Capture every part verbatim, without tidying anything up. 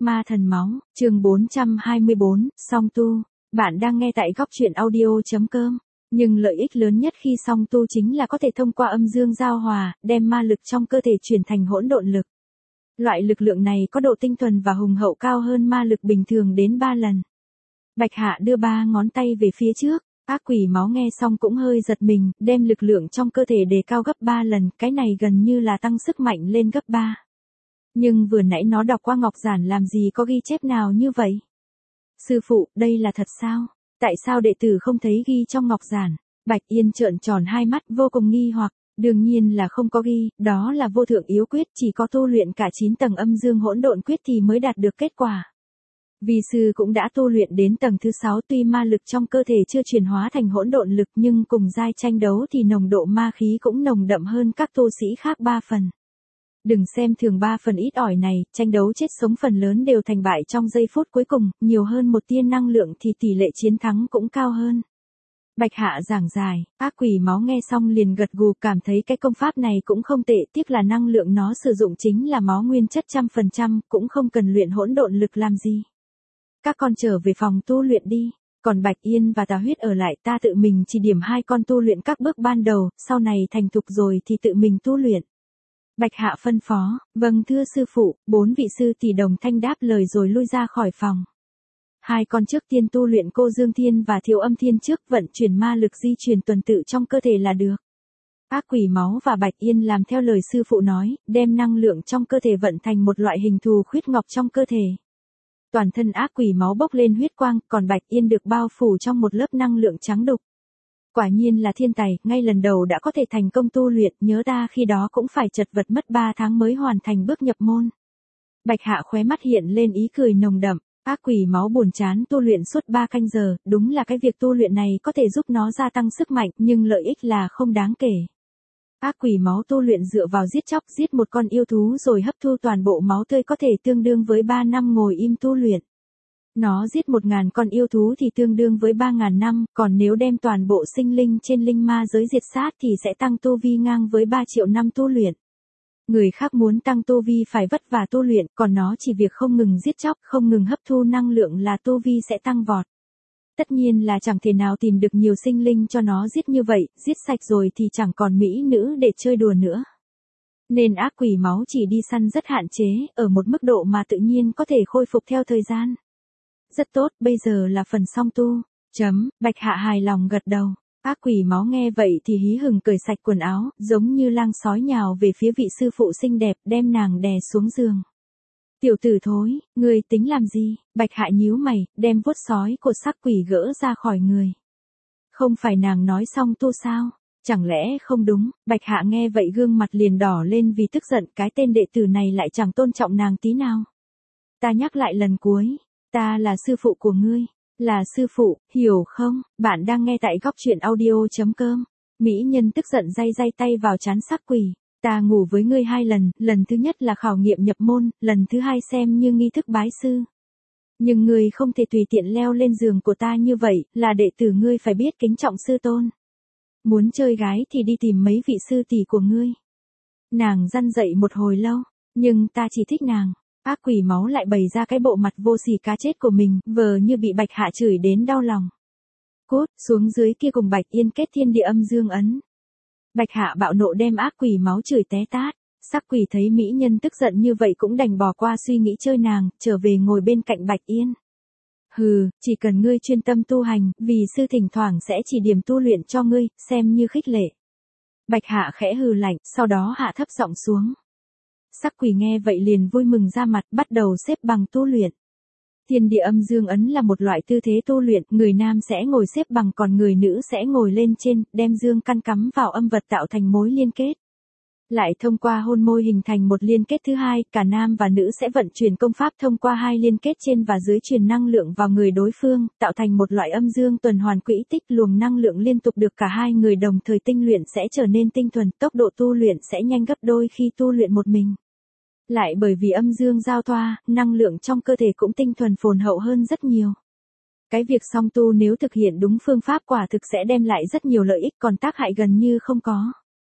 Ma thần máu, chương bốn trăm hai mươi bốn, song tu. Bạn đang nghe tại góc truyện audio.com. Nhưng lợi ích lớn nhất khi song tu chính là có thể thông qua âm dương giao hòa, đem ma lực trong cơ thể chuyển thành hỗn độn lực. Loại lực lượng này có độ tinh thuần và hùng hậu cao hơn ma lực bình thường đến ba lần. Bạch Hạ đưa ba ngón tay về phía trước, ác quỷ máu nghe xong cũng hơi giật mình, đem lực lượng trong cơ thể đề cao gấp ba lần, cái này gần như là tăng sức mạnh lên gấp ba. Nhưng vừa nãy nó đọc qua ngọc giản làm gì có ghi chép nào như vậy? Sư phụ, đây là thật sao? Tại sao đệ tử không thấy ghi trong ngọc giản? Bạch Yên trợn tròn hai mắt vô cùng nghi hoặc, đương nhiên là không có ghi, đó là vô thượng yếu quyết, chỉ có tu luyện cả chín tầng âm dương hỗn độn quyết thì mới đạt được kết quả. Vi sư cũng đã tu luyện đến tầng thứ sáu, tuy ma lực trong cơ thể chưa chuyển hóa thành hỗn độn lực nhưng cùng giai tranh đấu thì nồng độ ma khí cũng nồng đậm hơn các tu sĩ khác ba phần. Đừng xem thường ba phần ít ỏi này, tranh đấu chết sống phần lớn đều thành bại trong giây phút cuối cùng, nhiều hơn một tia năng lượng thì tỷ lệ chiến thắng cũng cao hơn. Bạch Hạ giảng giải, ác quỷ máu nghe xong liền gật gù, cảm thấy cái công pháp này cũng không tệ, tiếc là năng lượng nó sử dụng chính là máu nguyên chất trăm phần trăm, cũng không cần luyện hỗn độn lực làm gì. Các con trở về phòng tu luyện đi, còn Bạch Yên và Tà Huyết ở lại, ta tự mình chỉ điểm hai con tu luyện các bước ban đầu, sau này thành thục rồi thì tự mình tu luyện. Bạch Hạ phân phó, vâng thưa sư phụ, bốn vị sư tỷ đồng thanh đáp lời rồi lui ra khỏi phòng. Hai con trước tiên tu luyện cô Dương Thiên và Thiếu Âm Thiên trước, vận chuyển ma lực di chuyển tuần tự trong cơ thể là được. Ác quỷ máu và Bạch Yên làm theo lời sư phụ nói, đem năng lượng trong cơ thể vận thành một loại hình thù khuyết ngọc trong cơ thể. Toàn thân ác quỷ máu bốc lên huyết quang, còn Bạch Yên được bao phủ trong một lớp năng lượng trắng đục. Quả nhiên là thiên tài, ngay lần đầu đã có thể thành công tu luyện, nhớ ta khi đó cũng phải chật vật mất ba tháng mới hoàn thành bước nhập môn. Bạch Hạ khóe mắt hiện lên ý cười nồng đậm, ác quỷ máu buồn chán tu luyện suốt ba canh giờ, đúng là cái việc tu luyện này có thể giúp nó gia tăng sức mạnh, nhưng lợi ích là không đáng kể. Ác quỷ máu tu luyện dựa vào giết chóc, giết một con yêu thú rồi hấp thu toàn bộ máu tươi có thể tương đương với ba năm ngồi im tu luyện. Nó giết một ngàn con yêu thú thì tương đương với ba ngàn năm, còn nếu đem toàn bộ sinh linh trên linh ma giới diệt sát thì sẽ tăng tu vi ngang với ba triệu năm tu luyện. Người khác muốn tăng tu vi phải vất vả tu luyện, còn nó chỉ việc không ngừng giết chóc, không ngừng hấp thu năng lượng là tu vi sẽ tăng vọt. Tất nhiên là chẳng thể nào tìm được nhiều sinh linh cho nó giết như vậy, giết sạch rồi thì chẳng còn mỹ nữ để chơi đùa nữa. Nên ác quỷ máu chỉ đi săn rất hạn chế, ở một mức độ mà tự nhiên có thể khôi phục theo thời gian. Rất tốt, bây giờ là phần song tu. Chấm, Bạch Hạ hài lòng gật đầu. Ác quỷ máu nghe vậy thì hí hửng cởi sạch quần áo, giống như lang sói nhào về phía vị sư phụ xinh đẹp, đem nàng đè xuống giường. Tiểu tử thối, ngươi tính làm gì? Bạch Hạ nhíu mày, đem vuốt sói của sắc quỷ gỡ ra khỏi người. Không phải nàng nói song tu sao? Chẳng lẽ không đúng? Bạch Hạ nghe vậy gương mặt liền đỏ lên vì tức giận, cái tên đệ tử này lại chẳng tôn trọng nàng tí nào. Ta nhắc lại lần cuối. Ta là sư phụ của ngươi, là sư phụ, hiểu không? Bạn đang nghe tại góc truyện audio.com. Mỹ nhân tức giận day day tay vào trán sắc quỷ. Ta ngủ với ngươi hai lần, lần thứ nhất là khảo nghiệm nhập môn, lần thứ hai xem như nghi thức bái sư. Nhưng ngươi không thể tùy tiện leo lên giường của ta như vậy, là đệ tử ngươi phải biết kính trọng sư tôn. Muốn chơi gái thì đi tìm mấy vị sư tỷ của ngươi. Nàng răn dậy một hồi lâu, nhưng ta chỉ thích nàng. Ác quỷ máu lại bày ra cái bộ mặt vô sỉ cá chết của mình, vờ như bị Bạch Hạ chửi đến đau lòng. Cút, xuống dưới kia cùng Bạch Yên kết thiên địa âm dương ấn. Bạch Hạ bạo nộ đem ác quỷ máu chửi té tát. Sắc quỷ thấy mỹ nhân tức giận như vậy cũng đành bỏ qua suy nghĩ chơi nàng, trở về ngồi bên cạnh Bạch Yên. Hừ, chỉ cần ngươi chuyên tâm tu hành, vì sư thỉnh thoảng sẽ chỉ điểm tu luyện cho ngươi, xem như khích lệ. Bạch Hạ khẽ hừ lạnh, sau đó hạ thấp giọng xuống. Sắc quỷ nghe vậy liền vui mừng ra mặt, bắt đầu xếp bằng tu luyện. Thiên địa âm dương ấn là một loại tư thế tu luyện, người nam sẽ ngồi xếp bằng còn người nữ sẽ ngồi lên trên, đem dương căn cắm vào âm vật tạo thành mối liên kết. Lại thông qua hôn môi hình thành một liên kết thứ hai, cả nam và nữ sẽ vận chuyển công pháp thông qua hai liên kết trên và dưới truyền năng lượng vào người đối phương, tạo thành một loại âm dương tuần hoàn quỹ tích, luồng năng lượng liên tục được cả hai người đồng thời tinh luyện sẽ trở nên tinh thuần, tốc độ tu luyện sẽ nhanh gấp đôi khi tu luyện một mình. Lại bởi vì âm dương giao thoa, năng lượng trong cơ thể cũng tinh thuần phồn hậu hơn rất nhiều. Cái việc song tu nếu thực hiện đúng phương pháp quả thực sẽ đem lại rất nhiều lợi ích, còn tác hại gần như không có.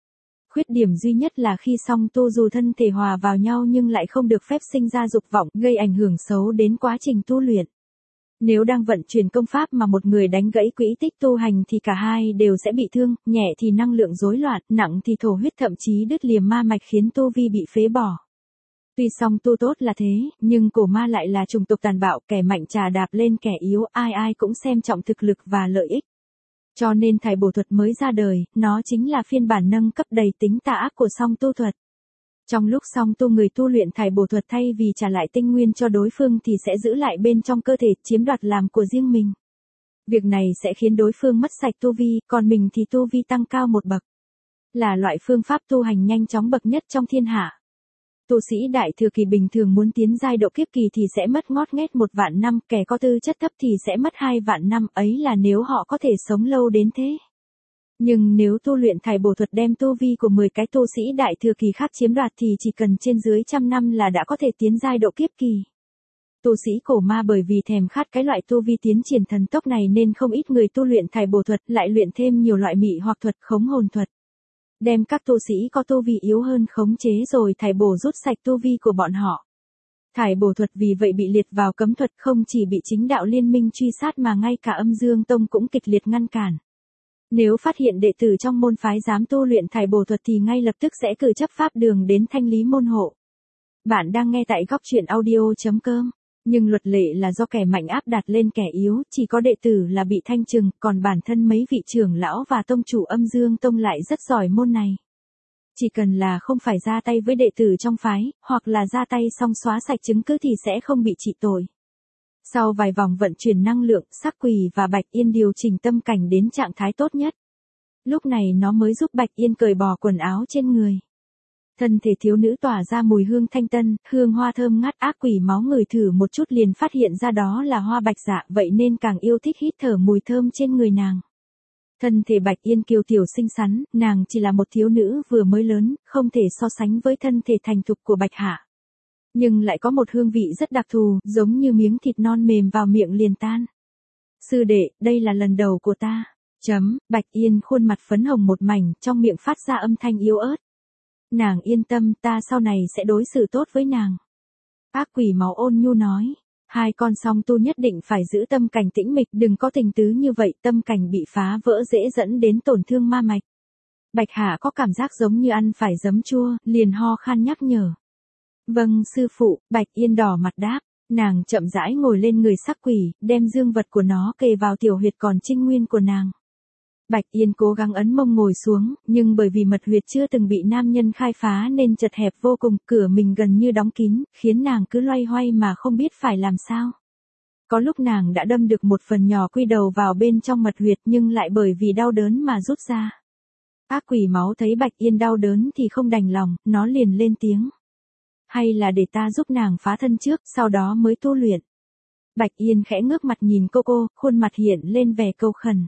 Khuyết điểm duy nhất là khi song tu dù thân thể hòa vào nhau nhưng lại không được phép sinh ra dục vọng, gây ảnh hưởng xấu đến quá trình tu luyện. Nếu đang vận chuyển công pháp mà một người đánh gãy quỹ tích tu hành thì cả hai đều sẽ bị thương, nhẹ thì năng lượng rối loạn, nặng thì thổ huyết thậm chí đứt lìa ma mạch khiến tu vi bị phế bỏ. Tuy song tu tốt là thế, nhưng cổ ma lại là chủng tộc tàn bạo, kẻ mạnh trà đạp lên kẻ yếu, ai ai cũng xem trọng thực lực và lợi ích. Cho nên thải bổ thuật mới ra đời, nó chính là phiên bản nâng cấp đầy tính tà ác của song tu thuật. Trong lúc song tu, người tu luyện thải bổ thuật thay vì trả lại tinh nguyên cho đối phương thì sẽ giữ lại bên trong cơ thể, chiếm đoạt làm của riêng mình. Việc này sẽ khiến đối phương mất sạch tu vi, còn mình thì tu vi tăng cao một bậc. Là loại phương pháp tu hành nhanh chóng bậc nhất trong thiên hạ. Tu sĩ đại thừa kỳ bình thường muốn tiến giai độ kiếp kỳ thì sẽ mất ngót nghét một vạn năm, kẻ có tư chất thấp thì sẽ mất hai vạn năm, ấy là nếu họ có thể sống lâu đến thế. Nhưng nếu tu luyện thải bổ thuật đem tu vi của mười cái tu sĩ đại thừa kỳ khác chiếm đoạt thì chỉ cần trên dưới trăm năm là đã có thể tiến giai độ kiếp kỳ. Tu sĩ cổ ma bởi vì thèm khát cái loại tu vi tiến triển thần tốc này nên không ít người tu luyện thải bổ thuật lại luyện thêm nhiều loại mị hoặc thuật, khống hồn thuật. Đem các tu sĩ có tu vi yếu hơn khống chế rồi thải bổ rút sạch tu vi của bọn họ. Thải bổ thuật vì vậy bị liệt vào cấm thuật, không chỉ bị chính đạo liên minh truy sát mà ngay cả Âm Dương Tông cũng kịch liệt ngăn cản. Nếu phát hiện đệ tử trong môn phái dám tu luyện thải bổ thuật thì ngay lập tức sẽ cử chấp pháp đường đến thanh lý môn hộ. Bạn đang nghe tại góc truyện audio chấm com. Nhưng luật lệ là do kẻ mạnh áp đặt lên kẻ yếu, chỉ có đệ tử là bị thanh trừng, còn bản thân mấy vị trưởng lão và tông chủ Âm Dương Tông lại rất giỏi môn này. Chỉ cần là không phải ra tay với đệ tử trong phái, hoặc là ra tay xong xóa sạch chứng cứ thì sẽ không bị trị tội. Sau vài vòng vận chuyển năng lượng, Sắc Quỷ và Bạch Yên điều chỉnh tâm cảnh đến trạng thái tốt nhất. Lúc này nó mới giúp Bạch Yên cởi bỏ quần áo trên người. Thân thể thiếu nữ tỏa ra mùi hương thanh tân, hương hoa thơm ngát, ác quỷ máu ngửi thử một chút liền phát hiện ra đó là hoa bạch dạ, vậy nên càng yêu thích hít thở mùi thơm trên người nàng. Thân thể Bạch Yên kiều tiểu xinh xắn, nàng chỉ là một thiếu nữ vừa mới lớn, không thể so sánh với thân thể thành thục của Bạch Hạ. Nhưng lại có một hương vị rất đặc thù, giống như miếng thịt non mềm vào miệng liền tan. Sư đệ, đây là lần đầu của ta. Chấm, Bạch Yên khuôn mặt phấn hồng một mảnh, trong miệng phát ra âm thanh yếu ớt. Nàng yên tâm, ta sau này sẽ đối xử tốt với nàng. Ác quỷ máu ôn nhu nói. Hai con song tu nhất định phải giữ tâm cảnh tĩnh mịch, đừng có tình tứ như vậy, tâm cảnh bị phá vỡ dễ dẫn đến tổn thương ma mạch. Bạch Hạ có cảm giác giống như ăn phải giấm chua, liền ho khan nhắc nhở. Vâng sư phụ, Bạch Yên đỏ mặt đáp. Nàng chậm rãi ngồi lên người sắc quỷ, đem dương vật của nó kề vào tiểu huyệt còn trinh nguyên của nàng. Bạch Yên cố gắng ấn mông ngồi xuống, nhưng bởi vì mật huyệt chưa từng bị nam nhân khai phá nên chật hẹp vô cùng, cửa mình gần như đóng kín, khiến nàng cứ loay hoay mà không biết phải làm sao. Có lúc nàng đã đâm được một phần nhỏ quy đầu vào bên trong mật huyệt nhưng lại bởi vì đau đớn mà rút ra. Ác quỷ máu thấy Bạch Yên đau đớn thì không đành lòng, nó liền lên tiếng. Hay là để ta giúp nàng phá thân trước, sau đó mới tu luyện. Bạch Yên khẽ ngước mặt nhìn cô cô, khuôn mặt hiện lên vẻ câu khẩn.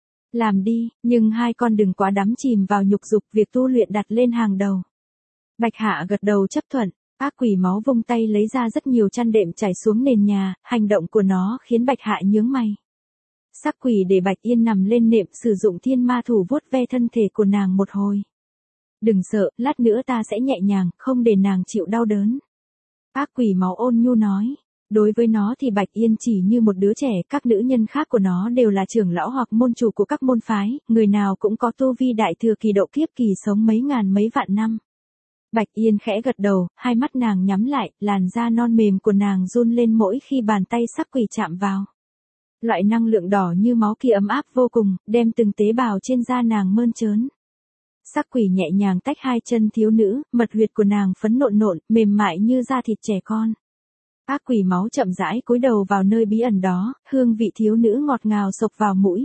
Làm đi, nhưng hai con đừng quá đắm chìm vào nhục dục, việc tu luyện đặt lên hàng đầu. Bạch Hạ gật đầu chấp thuận, ác quỷ máu vung tay lấy ra rất nhiều chăn đệm trải xuống nền nhà, hành động của nó khiến Bạch Hạ nhướng mày. Sắc quỷ để Bạch Yên nằm lên nệm, sử dụng thiên ma thủ vuốt ve thân thể của nàng một hồi. Đừng sợ, lát nữa ta sẽ nhẹ nhàng, không để nàng chịu đau đớn. Ác quỷ máu ôn nhu nói. Đối với nó thì Bạch Yên chỉ như một đứa trẻ, các nữ nhân khác của nó đều là trưởng lão hoặc môn chủ của các môn phái, người nào cũng có tu vi đại thừa kỳ độ kiếp kỳ sống mấy ngàn mấy vạn năm. Bạch Yên khẽ gật đầu, hai mắt nàng nhắm lại, làn da non mềm của nàng run lên mỗi khi bàn tay sắc quỷ chạm vào. Loại năng lượng đỏ như máu kia ấm áp vô cùng, đem từng tế bào trên da nàng mơn trớn. Sắc quỷ nhẹ nhàng tách hai chân thiếu nữ, mật huyệt của nàng phấn nộn nộn, mềm mại như da thịt trẻ con. Ác quỷ máu chậm rãi cúi đầu vào nơi bí ẩn đó, hương vị thiếu nữ ngọt ngào xộc vào mũi.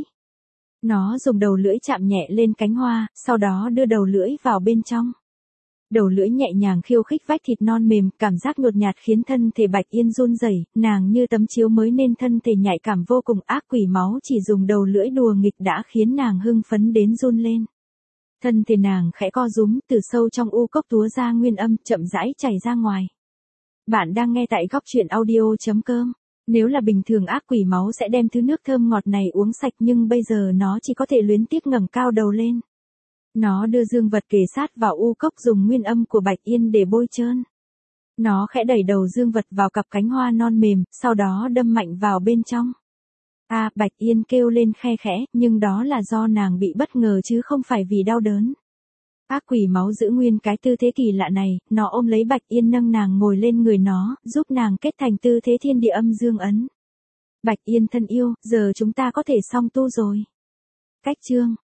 Nó dùng đầu lưỡi chạm nhẹ lên cánh hoa, sau đó đưa đầu lưỡi vào bên trong. Đầu lưỡi nhẹ nhàng khiêu khích vách thịt non mềm, cảm giác nhột nhạt khiến thân thể Bạch Yên run rẩy, nàng như tấm chiếu mới nên thân thể nhạy cảm vô cùng. Ác quỷ máu chỉ dùng đầu lưỡi đùa nghịch đã khiến nàng hưng phấn đến run lên. Thân thể nàng khẽ co rúm, từ sâu trong u cốc túa ra nguyên âm, chậm rãi chảy ra ngoài. Bạn đang nghe tại góc truyện audio chấm com. Nếu là bình thường ác quỷ máu sẽ đem thứ nước thơm ngọt này uống sạch nhưng bây giờ nó chỉ có thể luyến tiếc ngẩng cao đầu lên. Nó đưa dương vật kề sát vào u cốc dùng nguyên âm của Bạch Yên để bôi trơn. Nó khẽ đẩy đầu dương vật vào cặp cánh hoa non mềm, sau đó đâm mạnh vào bên trong. A, à, Bạch Yên kêu lên khe khẽ, nhưng đó là do nàng bị bất ngờ chứ không phải vì đau đớn. Ác quỷ máu giữ nguyên cái tư thế kỳ lạ này, nó ôm lấy Bạch Yên nâng nàng ngồi lên người nó, giúp nàng kết thành tư thế thiên địa âm dương ấn. Bạch Yên thân yêu, giờ chúng ta có thể song tu rồi. Cách chương